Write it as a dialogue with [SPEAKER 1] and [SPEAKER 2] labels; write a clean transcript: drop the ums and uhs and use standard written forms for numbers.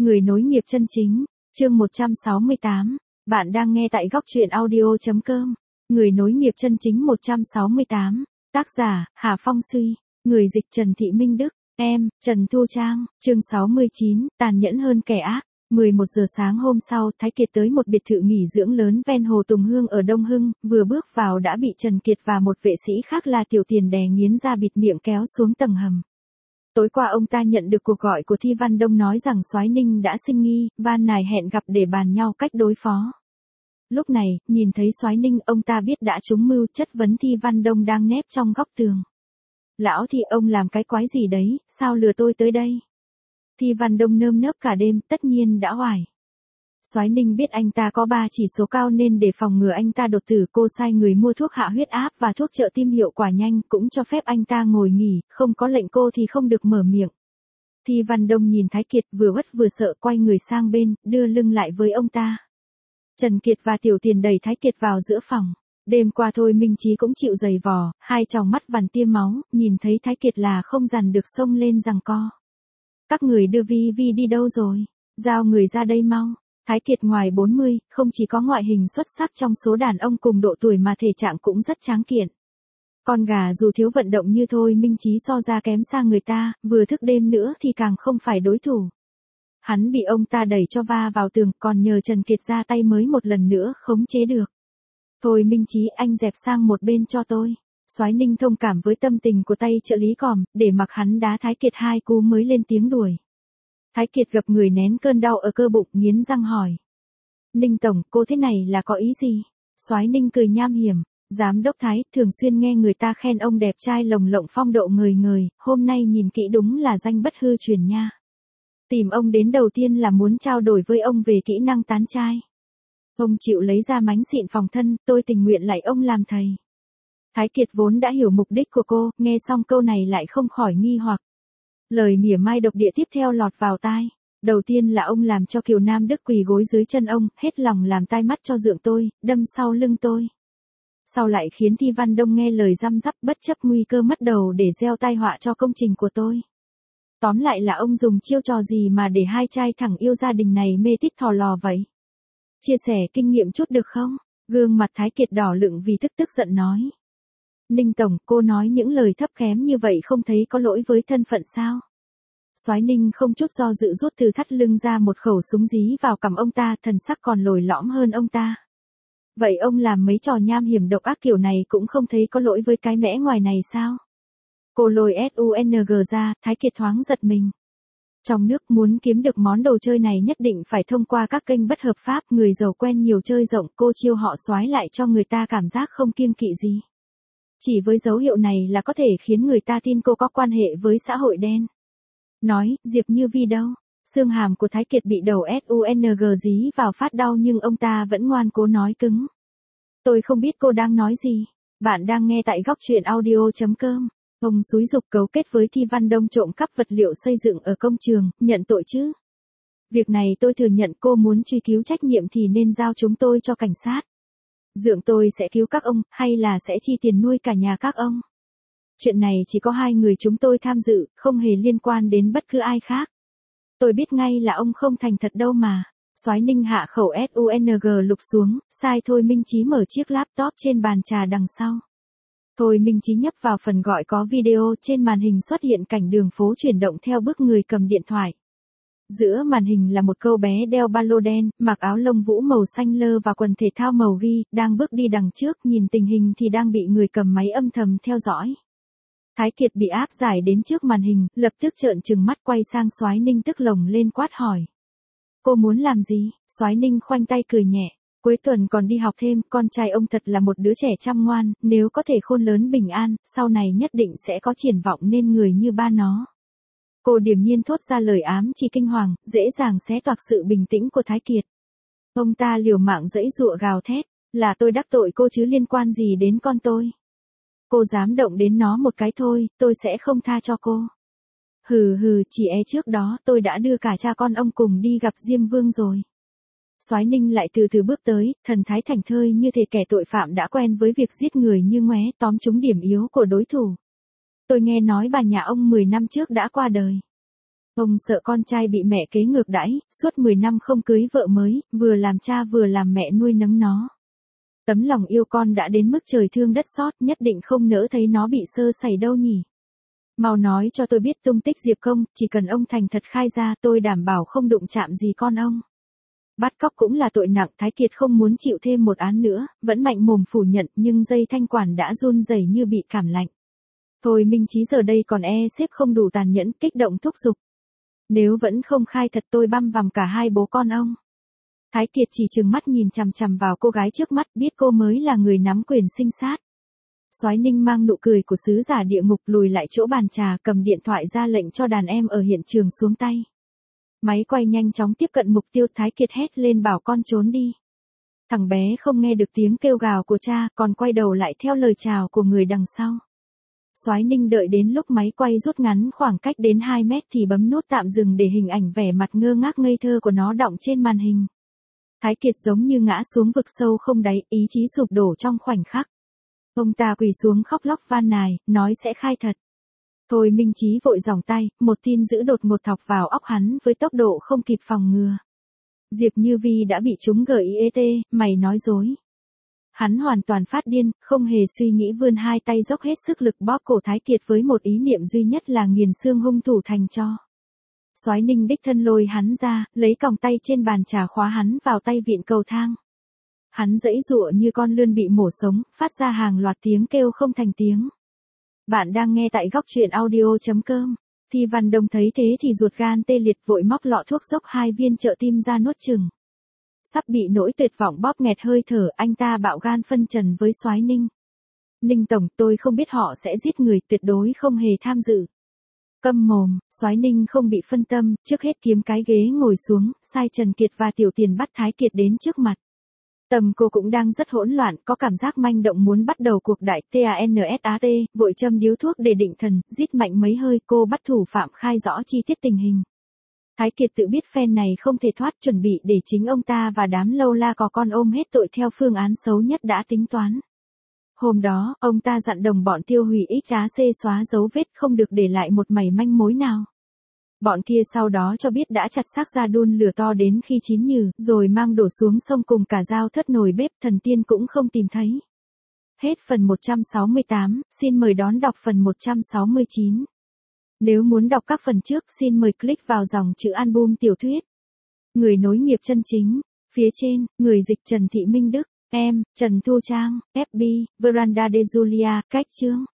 [SPEAKER 1] Người nối nghiệp chân chính, chương 168. Bạn đang nghe tại góc truyện audio.com. Người nối nghiệp chân chính 168. Tác giả, Hà Phong Suy. Người dịch Trần Thị Minh Đức. Em, Trần Thu Trang. Chương 69, tàn nhẫn hơn kẻ ác. 11 giờ sáng hôm sau, Thái Kiệt tới một biệt thự nghỉ dưỡng lớn ven hồ Tùng Hương ở Đông Hưng, vừa bước vào đã bị Trần Kiệt và một vệ sĩ khác là Tiểu Tiền đè nghiến ra bịt miệng kéo xuống tầng hầm. Tối qua ông ta nhận được cuộc gọi của Thi Văn Đông nói rằng Soái Ninh đã sinh nghi, van nài hẹn gặp để bàn nhau cách đối phó. Lúc này, nhìn thấy Soái Ninh, ông ta biết đã trúng mưu, chất vấn Thi Văn Đông đang nép trong góc tường. Lão Thi, ông làm cái quái gì đấy, sao lừa tôi tới đây? Thi Văn Đông nơm nớp cả đêm, tất nhiên đã hoài. Soái Ninh biết anh ta có 3 chỉ số cao nên để phòng ngừa anh ta đột tử, cô sai người mua thuốc hạ huyết áp và thuốc trợ tim hiệu quả nhanh, cũng cho phép anh ta ngồi nghỉ, không có lệnh cô thì không được mở miệng. Thi Văn Đông nhìn Thái Kiệt vừa bất vừa sợ, quay người sang bên, đưa lưng lại với ông ta. Trần Kiệt và Tiểu Tiền đẩy Thái Kiệt vào giữa phòng. Đêm qua thôi Minh Chí cũng chịu giày vò, hai tròng mắt vằn tia máu, nhìn thấy Thái Kiệt là không dằn được xông lên giằng co. Các người đưa Vi Vi đi đâu rồi? Giao người ra đây mau. Thái Kiệt ngoài 40, không chỉ có ngoại hình xuất sắc trong số đàn ông cùng độ tuổi mà thể trạng cũng rất tráng kiện. Con gà dù thiếu vận động như thôi Minh Chí so ra kém xa người ta, vừa thức đêm nữa thì càng không phải đối thủ. Hắn bị ông ta đẩy cho va vào tường, còn nhờ Trần Kiệt ra tay mới một lần nữa khống chế được. Thôi Minh Chí, anh dẹp sang một bên cho tôi. Soái Ninh thông cảm với tâm tình của tay trợ lý còm, để mặc hắn đá Thái Kiệt 2 cú mới lên tiếng đuổi. Thái Kiệt gập người nén cơn đau ở cơ bụng, nghiến răng hỏi. Ninh tổng, cô thế này là có ý gì? Soái Ninh cười nham hiểm. Giám đốc Thái, thường xuyên nghe người ta khen ông đẹp trai lồng lộng phong độ ngời ngời, hôm nay nhìn kỹ đúng là danh bất hư truyền nha. Tìm ông đến đầu tiên là muốn trao đổi với ông về kỹ năng tán trai. Ông chịu lấy ra mánh xịn phòng thân, tôi tình nguyện lại ông làm thầy. Thái Kiệt vốn đã hiểu mục đích của cô, nghe xong câu này lại không khỏi nghi hoặc. Lời mỉa mai độc địa tiếp theo lọt vào tai. Đầu tiên là ông làm cho Kiều Nam Đức quỳ gối dưới chân ông, hết lòng làm tai mắt cho dượng tôi, đâm sau lưng tôi. Sau lại khiến Thi Văn Đông nghe lời răm rắp bất chấp nguy cơ mất đầu để gieo tai họa cho công trình của tôi. Tóm lại là ông dùng chiêu trò gì mà để hai trai thẳng yêu gia đình này mê tít thò lò vậy? Chia sẻ kinh nghiệm chút được không? Gương mặt Thái Kiệt đỏ lựng vì tức giận nói. Ninh tổng, cô nói những lời thấp kém như vậy không thấy có lỗi với thân phận sao? Soái Ninh không chút do dự rút từ thắt lưng ra một khẩu súng dí vào cằm ông ta, thần sắc còn lồi lõm hơn ông ta. Vậy ông làm mấy trò nham hiểm độc ác kiểu này cũng không thấy có lỗi với cái mẽ ngoài này sao? Cô lôi SUNG ra, Thái Kiệt thoáng giật mình. Trong nước muốn kiếm được món đồ chơi này nhất định phải thông qua các kênh bất hợp pháp, người giàu quen nhiều chơi rộng, cô chiêu họ Soái lại cho người ta cảm giác không kiêng kỵ gì. Chỉ với dấu hiệu này là có thể khiến người ta tin cô có quan hệ với xã hội đen. Nói, Diệp Như Vi đâu? Xương hàm của Thái Kiệt bị đầu SUNG dí vào phát đau nhưng ông ta vẫn ngoan cố nói cứng. Tôi không biết cô đang nói gì. Bạn đang nghe tại góc truyện audio.com. Ông xúi giục cấu kết với Thi Văn Đông trộm cắp vật liệu xây dựng ở công trường, nhận tội chứ. Việc này tôi thừa nhận, cô muốn truy cứu trách nhiệm thì nên giao chúng tôi cho cảnh sát. Dượng tôi sẽ cứu các ông, hay là sẽ chi tiền nuôi cả nhà các ông. Chuyện này chỉ có hai người chúng tôi tham dự, không hề liên quan đến bất cứ ai khác. Tôi biết ngay là ông không thành thật đâu mà. Soái Ninh hạ khẩu SUNG lục xuống, sai Thôi Minh Chí mở chiếc laptop trên bàn trà đằng sau. Thôi Minh Chí nhấp vào phần gọi có video, trên màn hình xuất hiện cảnh đường phố chuyển động theo bước người cầm điện thoại. Giữa màn hình là một cô bé đeo ba lô đen, mặc áo lông vũ màu xanh lơ và quần thể thao màu ghi, đang bước đi đằng trước, nhìn tình hình thì đang bị người cầm máy âm thầm theo dõi. Thái Kiệt bị áp giải đến trước màn hình, lập tức trợn trừng mắt quay sang Soái Ninh tức lồng lên quát hỏi. Cô muốn làm gì? Soái Ninh khoanh tay cười nhẹ. Cuối tuần còn đi học thêm, con trai ông thật là một đứa trẻ chăm ngoan, nếu có thể khôn lớn bình an, sau này nhất định sẽ có triển vọng nên người như ba nó. Cô điềm nhiên thốt ra lời ám chỉ kinh hoàng, dễ dàng xé toạc sự bình tĩnh của Thái Kiệt. Ông ta liều mạng giãy giụa gào thét, là tôi đắc tội cô chứ liên quan gì đến con tôi. Cô dám động đến nó một cái thôi, tôi sẽ không tha cho cô. Hừ hừ, chỉ trước đó tôi đã đưa cả cha con ông cùng đi gặp Diêm Vương rồi. Soái Ninh lại từ từ bước tới, thần thái thảnh thơi như thể kẻ tội phạm đã quen với việc giết người như ngoé, tóm trúng điểm yếu của đối thủ. Tôi nghe nói bà nhà ông 10 năm trước đã qua đời. Ông sợ con trai bị mẹ kế ngược đãi, suốt 10 năm không cưới vợ mới, vừa làm cha vừa làm mẹ nuôi nấng nó. Tấm lòng yêu con đã đến mức trời thương đất xót, nhất định không nỡ thấy nó bị sơ sẩy đâu nhỉ. Mau nói cho tôi biết tung tích Diệp Công, chỉ cần ông thành thật khai ra tôi đảm bảo không đụng chạm gì con ông. Bắt cóc cũng là tội nặng, Thái Kiệt không muốn chịu thêm một án nữa, vẫn mạnh mồm phủ nhận nhưng dây thanh quản đã run rẩy như bị cảm lạnh. Thôi Minh Chí giờ đây còn xếp không đủ tàn nhẫn, kích động thúc giục. Nếu vẫn không khai thật tôi băm vằm cả hai bố con ông. Thái Kiệt chỉ trừng mắt nhìn chằm chằm vào cô gái trước mắt, biết cô mới là người nắm quyền sinh sát. Soái Ninh mang nụ cười của sứ giả địa ngục, lùi lại chỗ bàn trà, cầm điện thoại ra lệnh cho đàn em ở hiện trường xuống tay. Máy quay nhanh chóng tiếp cận mục tiêu, Thái Kiệt hét lên bảo con trốn đi. Thằng bé không nghe được tiếng kêu gào của cha, còn quay đầu lại theo lời chào của người đằng sau. Soái Ninh đợi đến lúc máy quay rút ngắn khoảng cách đến 2 mét thì bấm nút tạm dừng để hình ảnh vẻ mặt ngơ ngác ngây thơ của nó đọng trên màn hình. Thái Kiệt giống như ngã xuống vực sâu không đáy, ý chí sụp đổ trong khoảnh khắc. Ông ta quỳ xuống khóc lóc van nài, nói sẽ khai thật. Thôi Minh Chí vội giỏng tay, một tin dữ đột ngột thọc vào óc hắn với tốc độ không kịp phòng ngừa. Diệp Như Vi đã bị trúng GIET, mày nói dối. Hắn hoàn toàn phát điên, không hề suy nghĩ vươn hai tay dốc hết sức lực bóp cổ Thái Kiệt với một ý niệm duy nhất là nghiền xương hung thủ thành tro. Soái Ninh đích thân lôi hắn ra, lấy còng tay trên bàn trà khóa hắn vào tay vịn cầu thang. Hắn giãy giụa như con lươn bị mổ sống, phát ra hàng loạt tiếng kêu không thành tiếng. Bạn đang nghe tại góc truyện audio.com. Thi Văn Đông thấy thế thì ruột gan tê liệt, vội móc lọ thuốc dốc 2 viên trợ tim ra nuốt chừng. Sắp bị nỗi tuyệt vọng bóp nghẹt hơi thở, anh ta bạo gan phân trần với Soái Ninh. Ninh tổng, tôi không biết họ sẽ giết người, tuyệt đối không hề tham dự. Câm mồm, Soái Ninh không bị phân tâm, trước hết kiếm cái ghế ngồi xuống, sai Trần Kiệt và Tiểu Tiền bắt Thái Kiệt đến trước mặt. Tâm cô cũng đang rất hỗn loạn, có cảm giác manh động muốn bắt đầu cuộc đại TANSAT, vội châm điếu thuốc để định thần, rít mạnh mấy hơi, cô bắt thủ phạm khai rõ chi tiết tình hình. Thái Kiệt tự biết phen này không thể thoát, chuẩn bị để chính ông ta và đám lâu la có con ôm hết tội theo phương án xấu nhất đã tính toán. Hôm đó, ông ta dặn đồng bọn tiêu hủy XAC, xóa dấu vết, không được để lại một mảy manh mối nào. Bọn kia sau đó cho biết đã chặt xác ra đun lửa to đến khi chín nhừ, rồi mang đổ xuống sông cùng cả dao thớt nồi bếp, thần tiên cũng không tìm thấy. Hết phần 168, xin mời đón đọc phần 169. Nếu muốn đọc các phần trước, xin mời click vào dòng chữ album tiểu thuyết. Người nối nghiệp chân chính. Phía trên, người dịch Trần Thị Minh Đức. Em, Trần Thu Trang, FB, Veranda de Julia, cách chương.